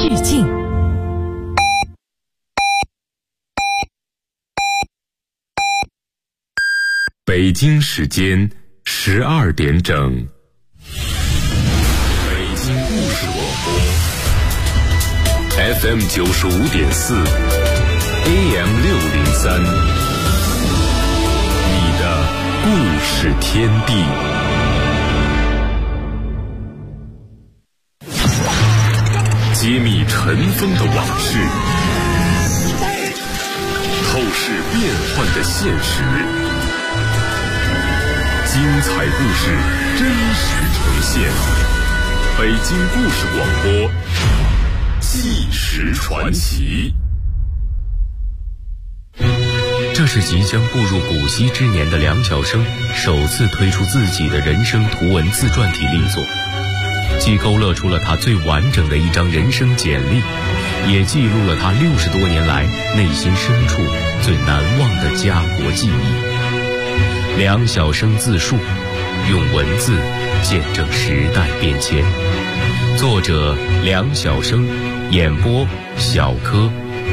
致敬。 北京时间12点整，北京故事广播 FM 95.4 AM 603，你的故事天地。揭秘尘封的往事，透视变幻的现实，精彩故事真实呈现。北京故事广播，纪实传奇。 这是即将步入古稀之年的梁晓声首次推出自己的人生图文自传体力作，既勾勒出了他最完整的一张人生简历，也记录了他60多年来内心深处最难忘的家国记忆。梁晓声自述，用文字见证时代变迁。作者梁晓声，演播小柯。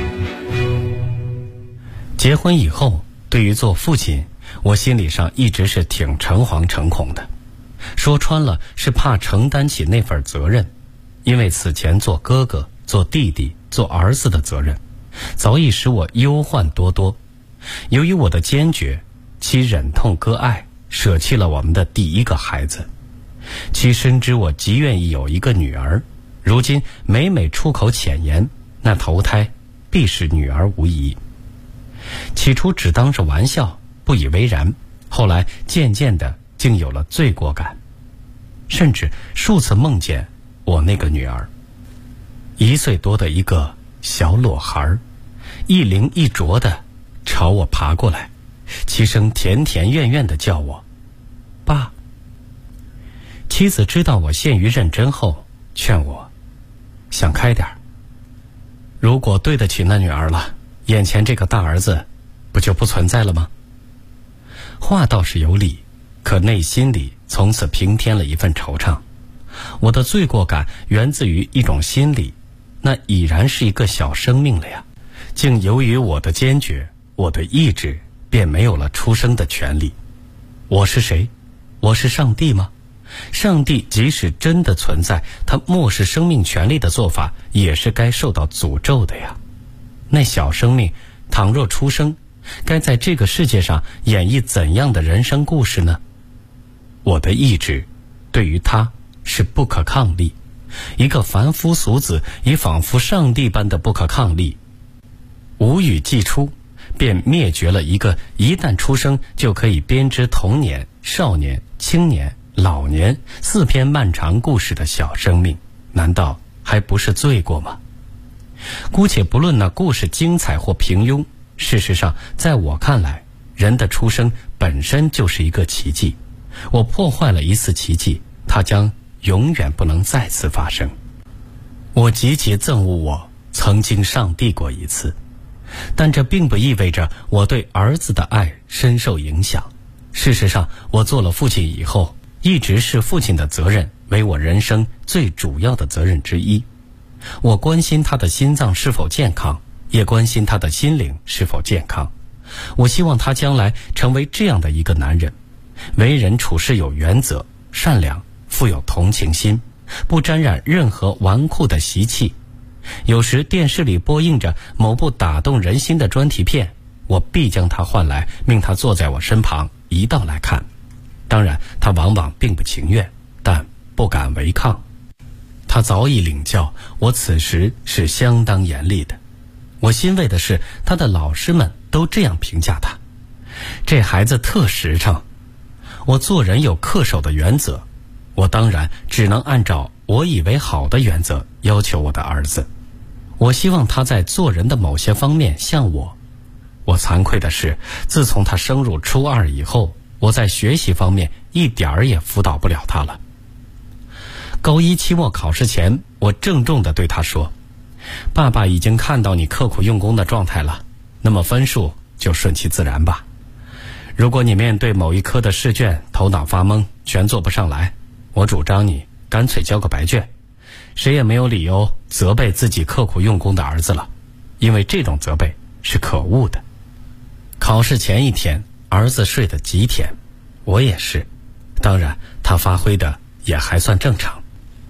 结婚以后，对于做父亲，我心理上一直是挺诚惶诚恐的。说穿了，是怕承担起那份责任，因为此前做哥哥、做弟弟、做儿子的责任，早已使我忧患多多。由于我的坚决，其忍痛割爱，舍弃了我们的第一个孩子。其深知我极愿意有一个女儿，如今每出口浅言，那头胎必是女儿无疑。起初只当是玩笑，不以为然，后来渐渐的竟有了罪过感，甚至数次梦见我那个女儿，1岁多的一个小裸孩，一灵一拙的朝我爬过来，其声甜甜怨怨的叫我爸。妻子知道我陷于认真后，劝我想开点，如果对得起那女儿了，眼前这个大儿子不就不存在了吗？话倒是有理，可内心里从此平添了一份惆怅。我的罪过感源自于一种心理，那已然是一个小生命了呀，竟由于我的坚决，我的意志，便没有了出生的权利。我是谁？我是上帝吗？上帝即使真的存在，他漠视生命权利的做法也是该受到诅咒的呀。那小生命倘若出生，该在这个世界上演绎怎样的人生故事呢？我的意志对于他是不可抗力，一个凡夫俗子也仿佛上帝般的不可抗力。无语既出，便灭绝了一个一旦出生就可以编织童年、少年、青年、老年4篇漫长故事的小生命，难道还不是罪过吗？姑且不论那故事精彩或平庸，事实上在我看来，人的出生本身就是一个奇迹。我破坏了一次奇迹，它将永远不能再次发生。我极其憎恶我曾经上帝过一次，但这并不意味着我对儿子的爱深受影响。事实上，我做了父亲以后，一直视父亲的责任为我人生最主要的责任之一。我关心他的心脏是否健康，也关心他的心灵是否健康。我希望他将来成为这样的一个男人，为人处事有原则，善良，富有同情心，不沾染任何纨绔的习气。有时电视里播映着某部打动人心的专题片，我必将他唤来，命他坐在我身旁，一道来看。当然他往往并不情愿，但不敢违抗。他早已领教我此时是相当严厉的。我欣慰的是，他的老师们都这样评价他：这孩子特实诚。我做人有恪守的原则，我当然只能按照我以为好的原则要求我的儿子。我希望他在做人的某些方面像我。我惭愧的是，自从他升入初2以后，我在学习方面一点儿也辅导不了他了。高1期末考试前，我郑重地对他说：爸爸已经看到你刻苦用功的状态了，那么分数就顺其自然吧。如果你面对某一科的试卷头脑发懵，全做不上来，我主张你干脆交个白卷， 谁也没有理由责备自己刻苦用功的儿子了，因为这种责备是可恶的。考试前一天，儿子睡得极甜，我也是，当然他发挥的也还算正常。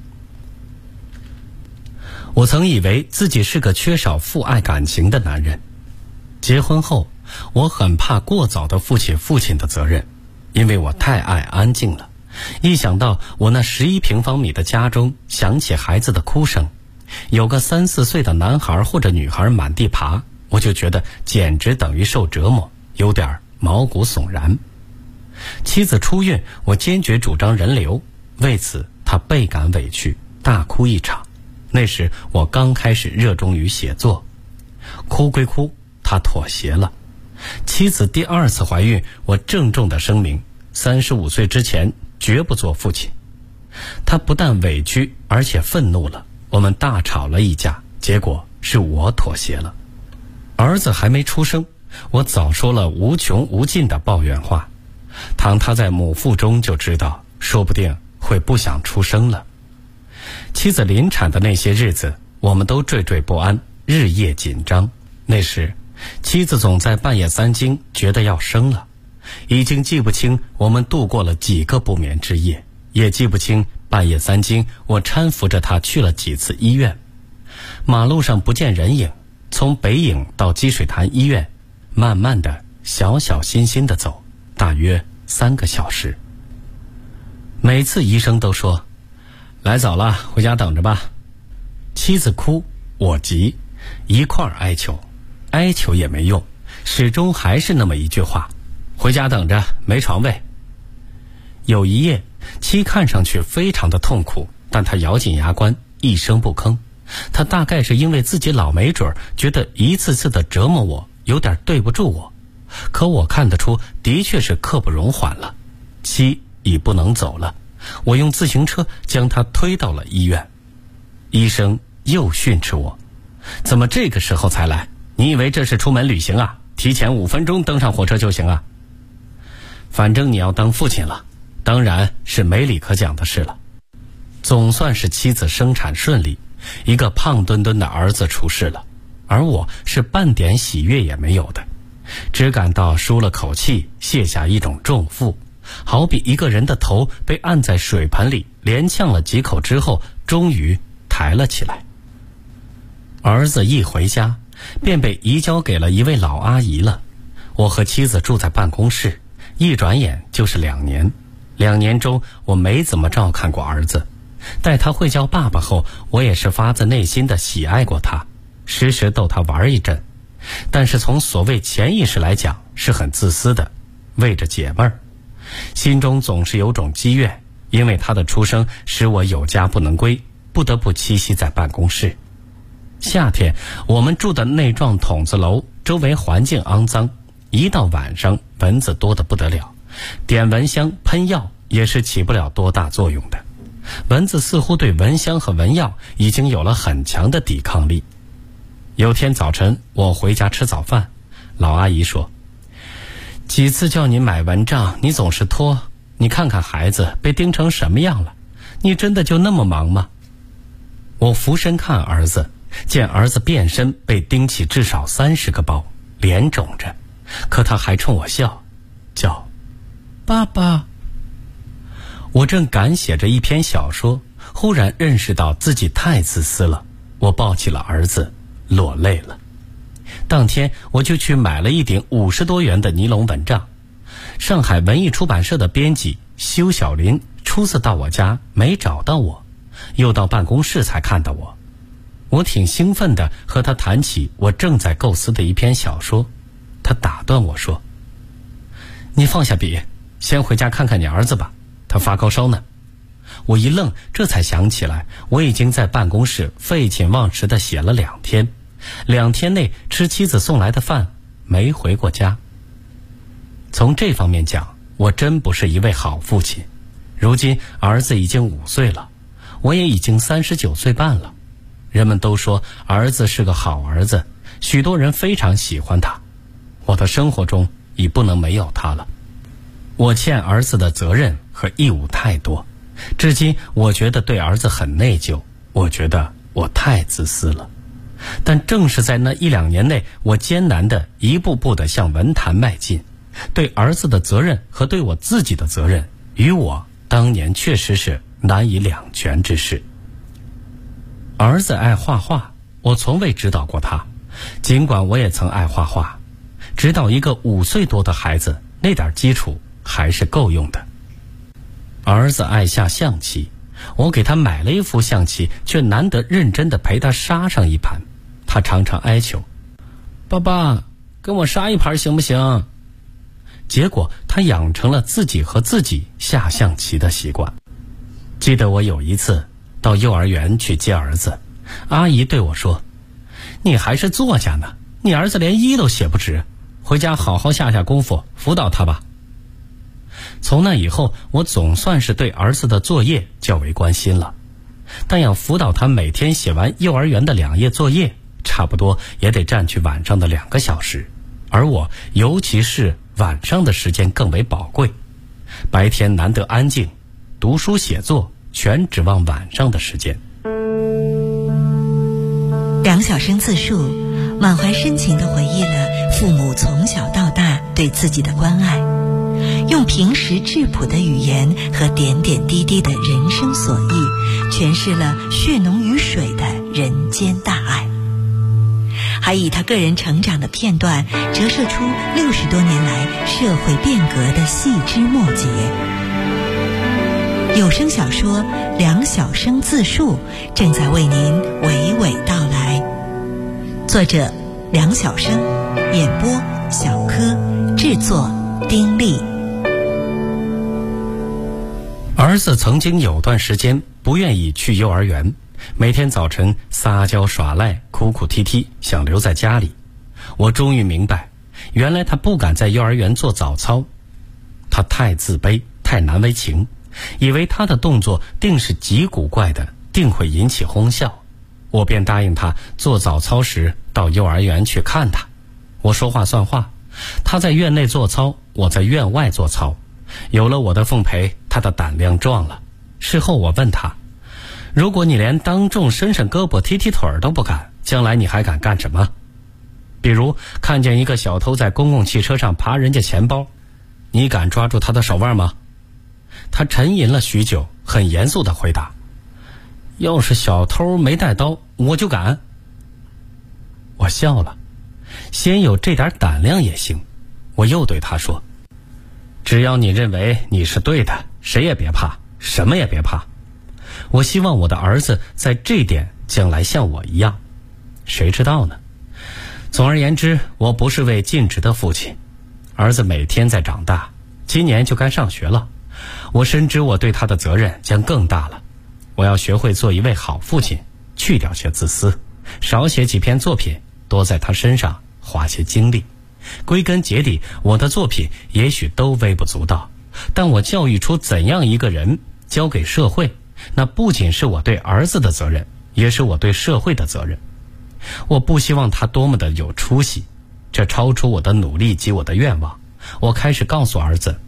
我曾以为自己是个缺少父爱感情的男人，结婚后我很怕过早的负起父亲的责任，因为我太爱安静了。一想到我那11平方米的家中响起孩子的哭声，有个3、4岁的男孩或者女孩满地爬，我就觉得简直等于受折磨，有点毛骨悚然。妻子出院，我坚决主张人流，为此她倍感委屈，大哭一场。那时我刚开始热衷于写作，哭归哭，她妥协了。妻子第2次怀孕，我郑重地声明，35岁之前绝不做父亲。他不但委屈，而且愤怒了，我们大吵了一架，结果是我妥协了。儿子还没出生，我早说了无穷无尽的抱怨话，倘他在母腹中就知道，说不定会不想出生了。妻子临产的那些日子，我们都惴惴不安，日夜紧张。那时妻子总在半夜3更觉得要生了，已经记不清我们度过了几个不眠之夜，也记不清半夜3更我搀扶着她去了几次医院。马路上不见人影，从北影到积水潭医院，慢慢的小小心心的走，大约3个小时。每次医生都说来早了，回家等着吧。妻子哭，我急，一块儿哀求，哀求也没用，始终还是那么一句话，回家等着，没床位。有一夜，妻看上去非常的痛苦，但她咬紧牙关，一声不吭。她大概是因为自己老没准，觉得一次次的折磨我，有点对不住我。可我看得出，的确是刻不容缓了。妻已不能走了，我用自行车将她推到了医院。医生又训斥我，怎么这个时候才来？你以为这是出门旅行啊？提前5分钟登上火车就行啊。反正你要当父亲了，当然是没理可讲的事了。总算是妻子生产顺利，一个胖墩墩的儿子出世了，而我是半点喜悦也没有的，只感到舒了口气，卸下一种重负，好比一个人的头被按在水盆里，连呛了几口之后，终于抬了起来。儿子一回家，便被移交给了一位老阿姨了。我和妻子住在办公室，一转眼就是2年。2年中，我没怎么照看过儿子。待他会叫爸爸后，我也是发自内心的喜爱过他，时时逗他玩一阵。但是从所谓潜意识来讲，是很自私的，为着解闷儿。心中总是有种积怨，因为他的出生使我有家不能归，不得不栖息在办公室。夏天，我们住的那幢筒子楼周围环境肮脏，一到晚上蚊子多得不得了，点蚊香喷药也是起不了多大作用的。蚊子似乎对蚊香和蚊药已经有了很强的抵抗力。有天早晨，我回家吃早饭，老阿姨说，几次叫你买蚊帐，你总是拖，你看看孩子被叮成什么样了，你真的就那么忙吗？我俯身看儿子，见儿子遍身被叮起至少30个包，脸肿着，可他还冲我笑，叫爸爸。我正赶写着一篇小说，忽然认识到自己太自私了，我抱起了儿子，落泪了。当天我就去买了一顶50多元的尼龙蚊帐。上海文艺出版社的编辑修小林初次到我家没找到我，又到办公室才看到我。我挺兴奋地和他谈起我正在构思的一篇小说，他打断我说，你放下笔，先回家看看你儿子吧，他发高烧呢。我一愣，这才想起来我已经在办公室废寝忘食地写了2天，2天内吃妻子送来的饭，没回过家。从这方面讲，我真不是一位好父亲。如今儿子已经5岁了，我也已经39岁半了。人们都说儿子是个好儿子，许多人非常喜欢他。我的生活中已不能没有他了。我欠儿子的责任和义务太多，至今我觉得对儿子很内疚， 我觉得我太自私了。但正是在那1-2年内，我艰难地一步步地向文坛迈进，对儿子的责任和对我自己的责任，与我当年确实是难以两全之事。儿子爱画画，我从未指导过他，尽管我也曾爱画画，指导一个5岁多的孩子，那点基础还是够用的。儿子爱下象棋，我给他买了一副象棋，却难得认真地陪他杀上一盘。他常常哀求：爸爸，跟我杀一盘行不行？结果他养成了自己和自己下象棋的习惯。记得我有一次到幼儿园去接儿子，阿姨对我说：你还是作家呢，你儿子连1都写不直，回家好好下功夫，辅导他吧。从那以后，我总算是对儿子的作业较为关心了，但要辅导他每天写完幼儿园的2页作业，差不多也得占据晚上的2个小时，而我尤其是晚上的时间更为宝贵，白天难得安静，读书写作全指望晚上的时间。 梁晓声自述，满怀深情地回忆了父母从小到大对自己的关爱，用平实质朴的语言和点点滴滴的人生所忆，诠释了血浓于水的人间大爱，还以他个人成长的片段折射出60多年来社会变革的细枝末节。有声小说《梁晓声自述》正在为您娓娓道来，作者梁晓声，演播小柯，制作丁力。 儿子曾经有段时间不愿意去幼儿园，每天早晨撒娇耍赖，哭哭啼啼，想留在家里。我终于明白，原来他不敢在幼儿园做早操，他太自卑，太难为情，以为他的动作定是极古怪的，定会引起哄笑。我便答应他做早操时到幼儿园去看他。我说话算话，他在院内做操，我在院外做操。有了我的奉陪，他的胆量壮了。事后我问他，如果你连当众伸伸胳膊踢踢腿都不敢，将来你还敢干什么？比如看见一个小偷在公共汽车上扒人家钱包，你敢抓住他的手腕吗？他沉吟了许久，很严肃地回答，要是小偷没带刀，我就敢。我笑了，先有这点胆量也行。我又对他说，只要你认为你是对的，谁也别怕，什么也别怕。我希望我的儿子在这点将来像我一样，谁知道呢？总而言之，我不是位尽职的父亲。儿子每天在长大，今年就该上学了。我深知我对他的责任将更大了。我要学会做一位好父亲，去掉些自私，少写几篇作品，多在他身上花些精力。归根结底，我的作品也许都微不足道，但我教育出怎样一个人，交给社会，那不仅是我对儿子的责任，也是我对社会的责任。我不希望他多么的有出息，这超出我的努力及我的愿望。我开始告诉儿子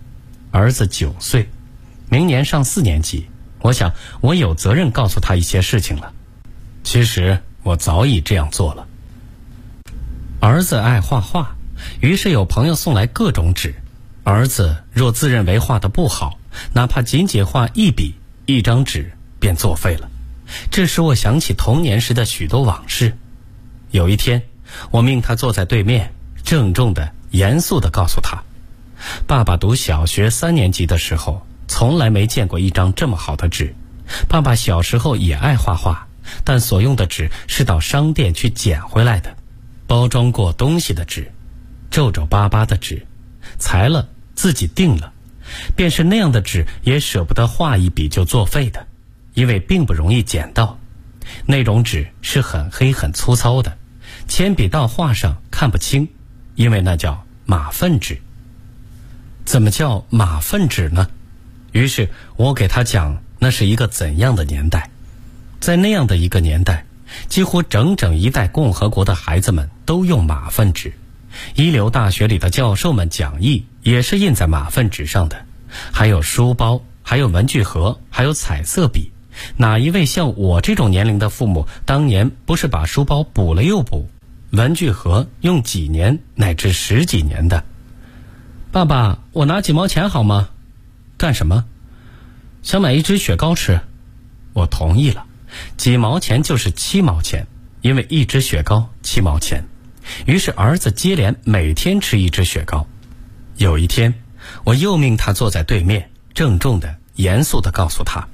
9岁，明年上4年级，我想我有责任告诉他一些事情了。其实我早已这样做了。儿子爱画画，于是有朋友送来各种纸。儿子若自认为画得不好，哪怕仅仅画1笔1张纸便作废了。这使我想起童年时的许多往事。有一天，我命他坐在对面，郑重的、严肃地告诉他，爸爸读小学3年级的时候，从来没见过一张这么好的纸。爸爸小时候也爱画画，但所用的纸是到商店去捡回来的，包装过东西的纸，皱皱巴巴的纸，裁了自己订了，便是那样的纸也舍不得画1笔就作废的，因为并不容易捡到。那种纸是很黑很粗糙的，铅笔到画上看不清，因为那叫马粪纸。怎么叫马粪纸呢？于是我给他讲那是一个怎样的年代。在那样的一个年代，几乎整整一代共和国的孩子们都用马粪纸，一流大学里的教授们讲义也是印在马粪纸上的，还有书包，还有文具盒，还有彩色笔， 哪一位像我这种年龄的父母，当年不是把书包补了又补，文具盒用几年乃至10几年的？爸爸，我拿几毛钱好吗？干什么？想买一支雪糕吃。我同意了，几毛钱就是7毛钱，因为一支雪糕7毛钱。于是儿子接连每天吃一支雪糕。有一天，我又命他坐在对面，郑重的、严肃的告诉他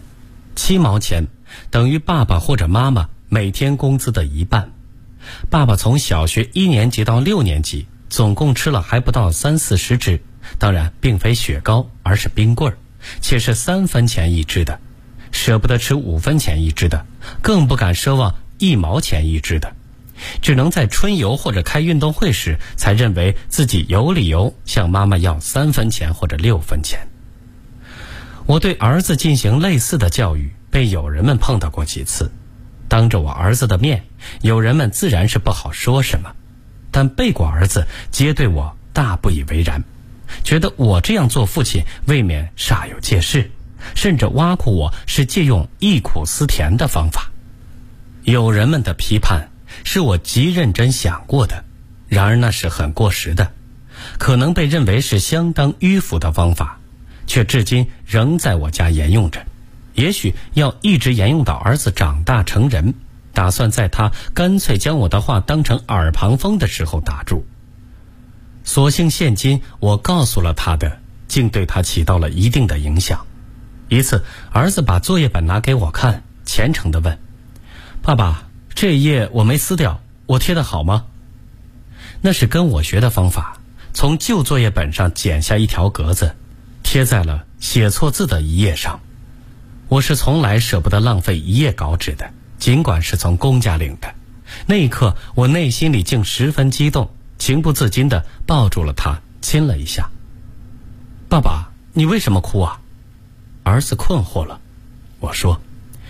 ，7毛钱等于爸爸或者妈妈每天工资的1半。爸爸从小学1年级到6年级，总共吃了还不到30-40支，当然并非雪糕，而是冰棍儿，且是3分钱一支的，舍不得吃5分钱一支的，更不敢奢望1毛钱一支的，只能在春游或者开运动会时才认为自己有理由向妈妈要3分钱或者6分钱。我对儿子进行类似的教育，被友人们碰到过几次。当着我儿子的面，友人们自然是不好说什么，但背过儿子皆对我大不以为然，觉得我这样做父亲未免煞有介事，甚至挖苦我是借用忆苦思甜的方法。友人们的批判是我极认真想过的，然而那是很过时的，可能被认为是相当迂腐的方法，却至今仍在我家沿用着，也许要一直沿用到儿子长大成人，打算在他干脆将我的话当成耳旁风的时候打住。所幸现今我告诉了他的，竟对他起到了一定的影响。一次，儿子把作业本拿给我看，虔诚地问，爸爸，这一页我没撕掉，我贴得好吗？那是跟我学的方法，从旧作业本上剪下一条格子，贴在了写错字的一页上。我是从来舍不得浪费一页稿纸的，尽管是从公家领的。那一刻，我内心里竟十分激动，情不自禁地抱住了他，亲了一下。爸爸，你为什么哭啊？儿子困惑了。我说，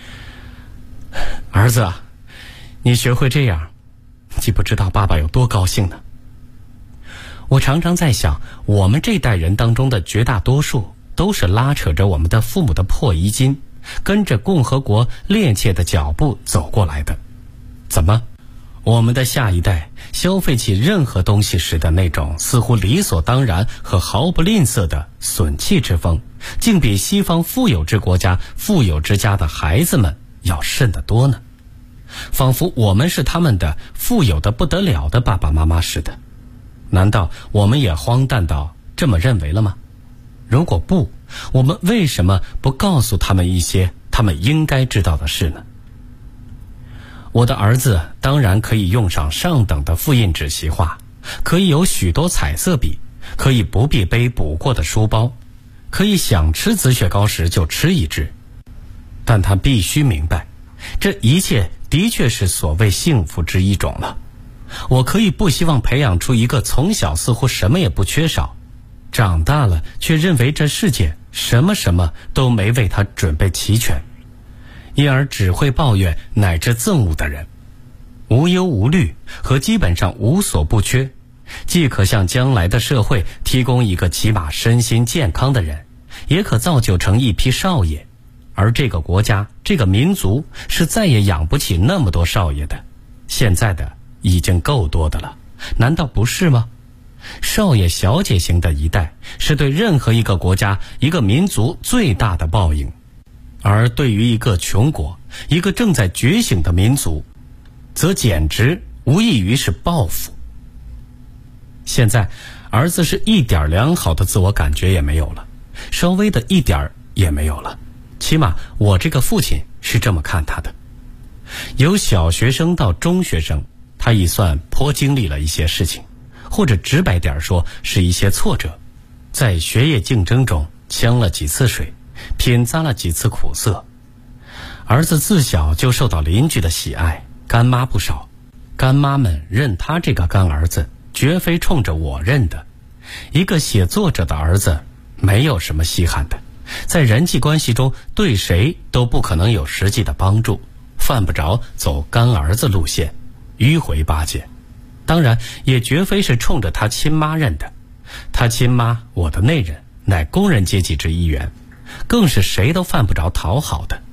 儿子啊，你学会这样，你不知道爸爸有多高兴呢。我常常在想，我们这代人当中的绝大多数都是拉扯着我们的父母的破衣襟，跟着共和国趔趄的脚步走过来的。怎么，我们的下一代消费起任何东西时的那种似乎理所当然和毫不吝啬的损气之风，竟比西方富有之国家富有之家的孩子们要甚得多呢？仿佛我们是他们的富有的不得了的爸爸妈妈似的。难道我们也荒诞到这么认为了吗？如果不，我们为什么不告诉他们一些他们应该知道的事呢？我的儿子当然可以用上上等的复印纸习画，可以有许多彩色笔，可以不必背补过的书包，可以想吃紫雪糕时就吃一支。但他必须明白，这一切的确是所谓幸福之一种了。我可以不希望培养出一个从小似乎什么也不缺少，长大了却认为这世界什么都没为他准备齐全，因而只会抱怨乃至憎恶的人。无忧无虑和基本上无所不缺，既可向将来的社会提供一个起码身心健康的人，也可造就成一批少爷。而这个国家，这个民族是再也养不起那么多少爷的，现在的已经够多的了，难道不是吗？少爷小姐型的一代是对任何一个国家一个民族最大的报应，而对于一个穷国，一个正在觉醒的民族，则简直无异于是报复。现在儿子是一点良好的自我感觉也没有了，稍微的一点也没有了，起码我这个父亲是这么看他的。由小学生到中学生，他已算颇经历了一些事情，或者直白点说是一些挫折，在学业竞争中呛了几次水，品咂了几次苦涩。儿子自小就受到邻居的喜爱，干妈不少，干妈们认他这个干儿子绝非冲着我认的。一个写作者的儿子没有什么稀罕的，在人际关系中对谁都不可能有实际的帮助，犯不着走干儿子路线，迂回巴结。当然也绝非是冲着他亲妈认的，他亲妈我的内人乃工人阶级之一员，更是谁都犯不着讨好的。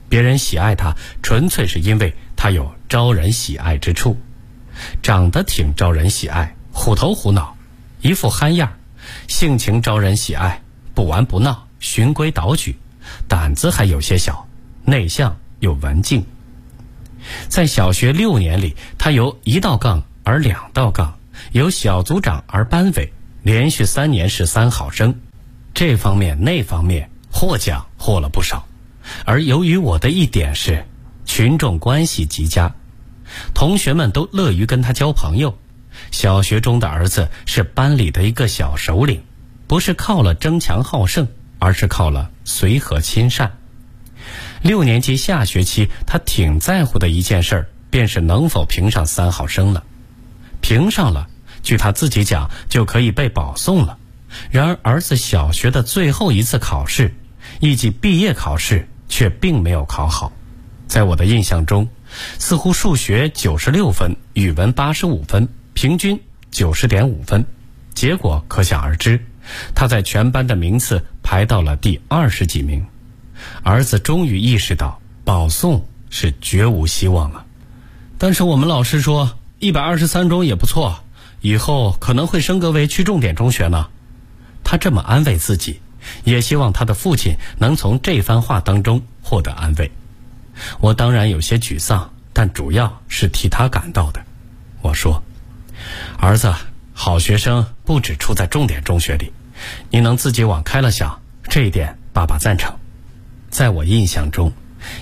别人喜爱他纯粹是因为他有招人喜爱之处，长得挺招人喜爱，虎头虎脑，一副憨样，性情招人喜爱，不玩不闹，循规蹈矩，胆子还有些小，内向又文静。在小学6年里，他由1道杠而2道杠，由小组长而班委，连续3年是3好生，这方面那方面获奖获了不少。而由于我的一点是群众关系极佳，同学们都乐于跟他交朋友。小学中的儿子是班里的一个小首领，不是靠了争强好胜，而是靠了随和亲善。6年级下学期，他挺在乎的一件事便是能否评上3好生了。评上了，据他自己讲，就可以被保送了。然而儿子小学的最后一次考试，一级毕业考试，却并没有考好。在我的印象中，似乎数学96分，语文85分，平均90.5分。结果可想而知，他在全班的名次排到了第20几名。儿子终于意识到保送是绝无希望了。但是我们老师说123中也不错，以后可能会升格为区重点中学呢。他这么安慰自己，也希望他的父亲能从这番话当中获得安慰。我当然有些沮丧，但主要是替他感到的。我说，儿子，好学生不只出在重点中学里，你能自己往开了想，这一点爸爸赞成。在我印象中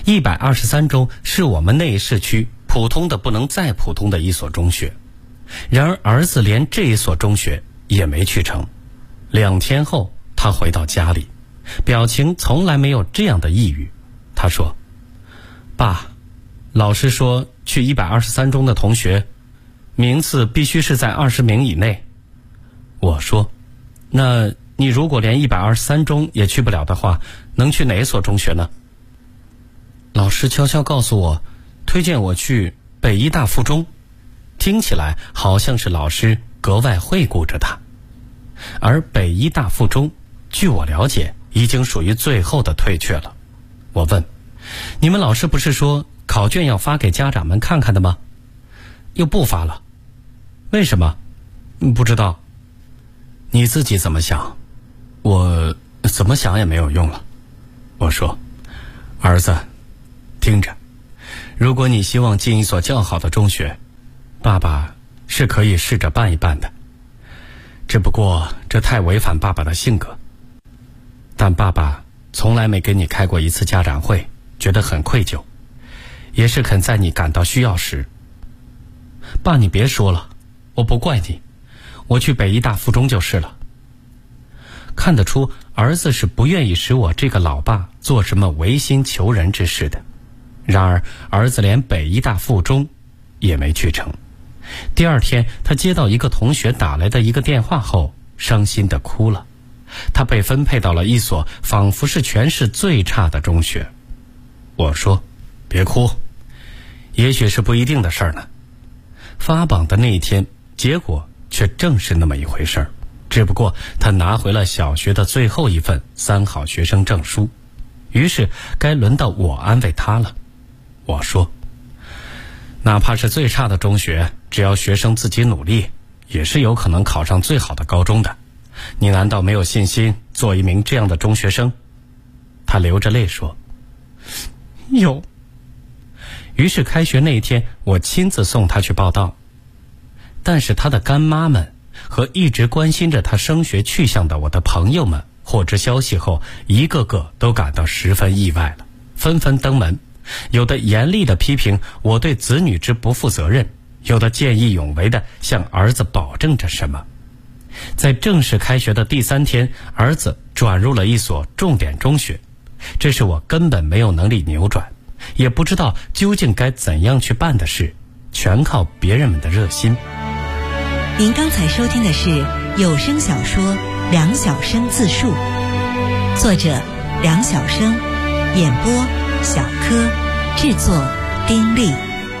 ，123中是我们内市区普通的不能再普通的一所中学。然而儿子连这一所中学也没去成。2天后，他回到家里，表情从来没有这样的抑郁。他说，爸，老师说去123中的同学名次必须是在20名以内。我说，那你如果连123中也去不了的话，能去哪所中学呢？老师悄悄告诉我，推荐我去北医大附中。听起来好像是老师格外惠顾着他。而北医大附中，据我了解，已经属于最后的退却了。我问，你们老师不是说考卷要发给家长们看看的吗？又不发了，为什么？不知道。你自己怎么想？我怎么想也没有用了。我说，儿子，听着，如果你希望进一所较好的中学，爸爸是可以试着办一办的。只不过这太违反爸爸的性格。但爸爸从来没跟你开过一次家长会，觉得很愧疚，也是肯在你感到需要时。爸，你别说了，我不怪你，我去北医大附中就是了。看得出儿子是不愿意使我这个老爸做什么违心求人之事的。然而儿子连北医大附中也没去成。第2天，他接到一个同学打来的一个电话后，伤心地哭了。他被分配到了一所仿佛是全市最差的中学。我说，别哭，也许是不一定的事儿呢。发榜的那一天，结果却正是那么一回事儿，只不过他拿回了小学的最后一份3好学生证书。于是该轮到我安慰他了。我说，哪怕是最差的中学，只要学生自己努力，也是有可能考上最好的高中的。你难道没有信心做一名这样的中学生？他流着泪说，有。于是开学那一天，我亲自送他去报到。但是他的干妈们和一直关心着他升学去向的我的朋友们获知消息后，一个个都感到十分意外了，纷纷登门。有的严厉地批评我对子女之不负责任，有的见义勇为地向儿子保证着什么。在正式开学的第3天，儿子转入了一所重点中学，这是我根本没有能力扭转，也不知道究竟该怎样去办的事，全靠别人们的热心。 您刚才收听的是有声小说《梁晓声自述》，作者梁晓声，演播小柯，制作丁力。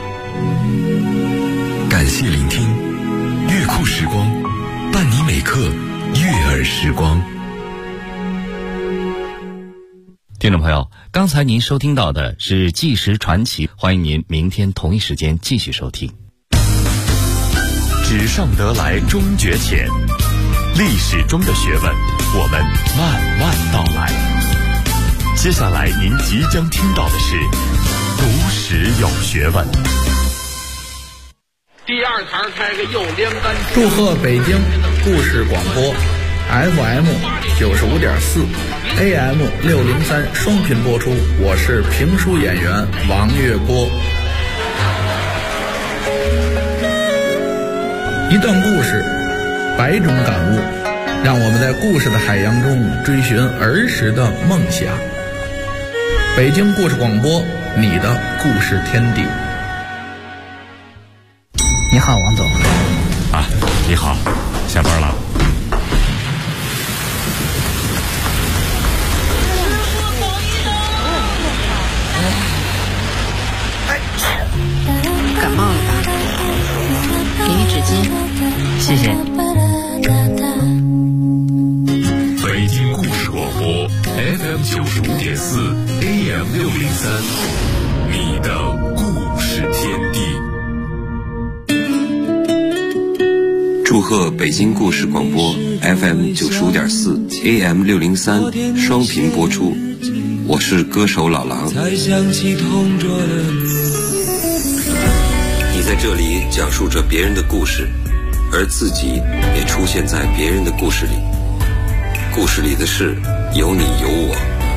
感谢聆听，乐库时光，伴你每刻悦耳时光。 听众朋友，刚才您收听到的是纪实传奇，欢迎您明天同一时间继续收听。 纸上得来终觉浅，历史中的学问，我们慢慢道来。接下来您即将听到的是读史有学问。 第二台开个右连杆。 祝贺北京故事广播 FM 95.4 AM 603双频播出，我是评书演员王月波。一段故事，百种感悟，让我们在故事的海洋中追寻儿时的梦想。北京故事广播，你的故事天地。 你好，王总。 啊，你好，下班了。 感冒了吧？给你纸巾，谢谢。 北京故事广播 FM 95.4 AM 603，你的故事天地。 祝贺北京故事广播 FM 95.4 AM 603双频播出，我是歌手老狼。你在这里讲述着别人的故事，而自己也出现在别人的故事里，故事里的事有你有我。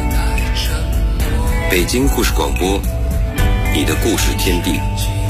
北京故事广播，你的故事天地。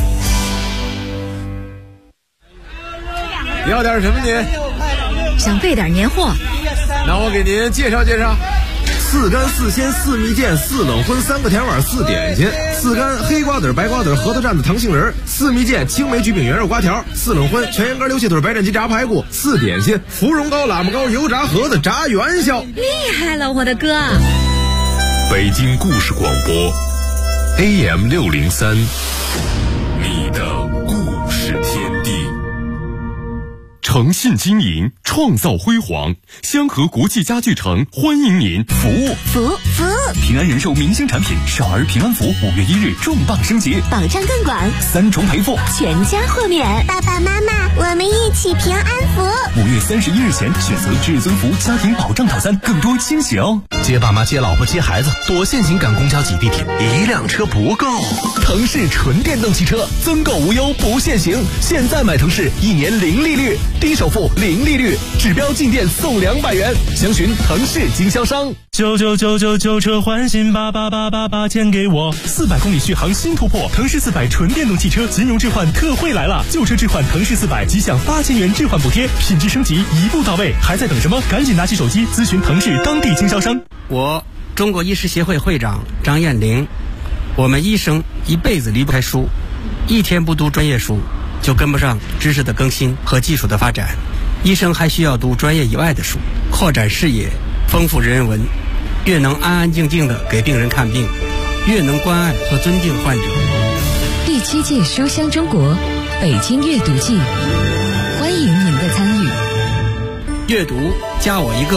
要点什么您？ 想备点年货。 那我给您介绍介绍。4干4鲜4蜜饯4冷荤3个甜碗4点心，4干黑瓜子白瓜子核桃蘸子糖杏仁，4蜜饯青梅焗饼圆肉瓜条，4冷荤全羊肝溜蟹腿白斩鸡炸排骨，4点心芙蓉糕喇嘛糕油炸盒子炸元宵。 厉害了，我的哥！ 北京故事广播 AM 603，你的故事天地。诚信经营，创造辉煌。香河国际家具城欢迎您。服务平安人寿明星产品少儿平安服5月1日重磅升级， 保障更广 ，3重赔付， 全家豁免。爸爸妈妈，我们一起平安福。 5月31日前选择至尊福家庭保障套餐，更多惊喜哦！ 接爸妈接老婆接孩子，多限行赶公交挤地铁，1辆车不够。 腾势纯电动汽车增购无忧不限行，现在买腾势1年0利率，低首付0利率，指标进店送200元，详询腾势经销商。 99999旧车换新，8888钱给我。 400公里续航新突破，腾势400纯电动汽车金融置换特惠来了，旧车置换腾势400即享8000元置换补贴，品质升级一步到位，还在等什么？赶紧拿起手机咨询腾势当地经销商。 我中国医师协会会长张艳玲。我们医生一辈子离不开书，一天不读专业书就跟不上知识的更新和技术的发展。医生还需要读专业以外的书，扩展视野，丰富人文，越能安安静静地给病人看病，越能关爱和尊敬患者。 第7届书香中国北京阅读季，欢迎您的参与。 阅读加我一个。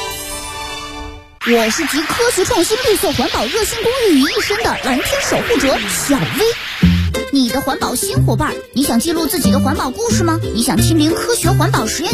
我是集科学创新绿色环保热心公益于一身的蓝天守护者小薇。你的环保新伙伴，你想记录自己的环保故事吗？你想亲临科学环保实验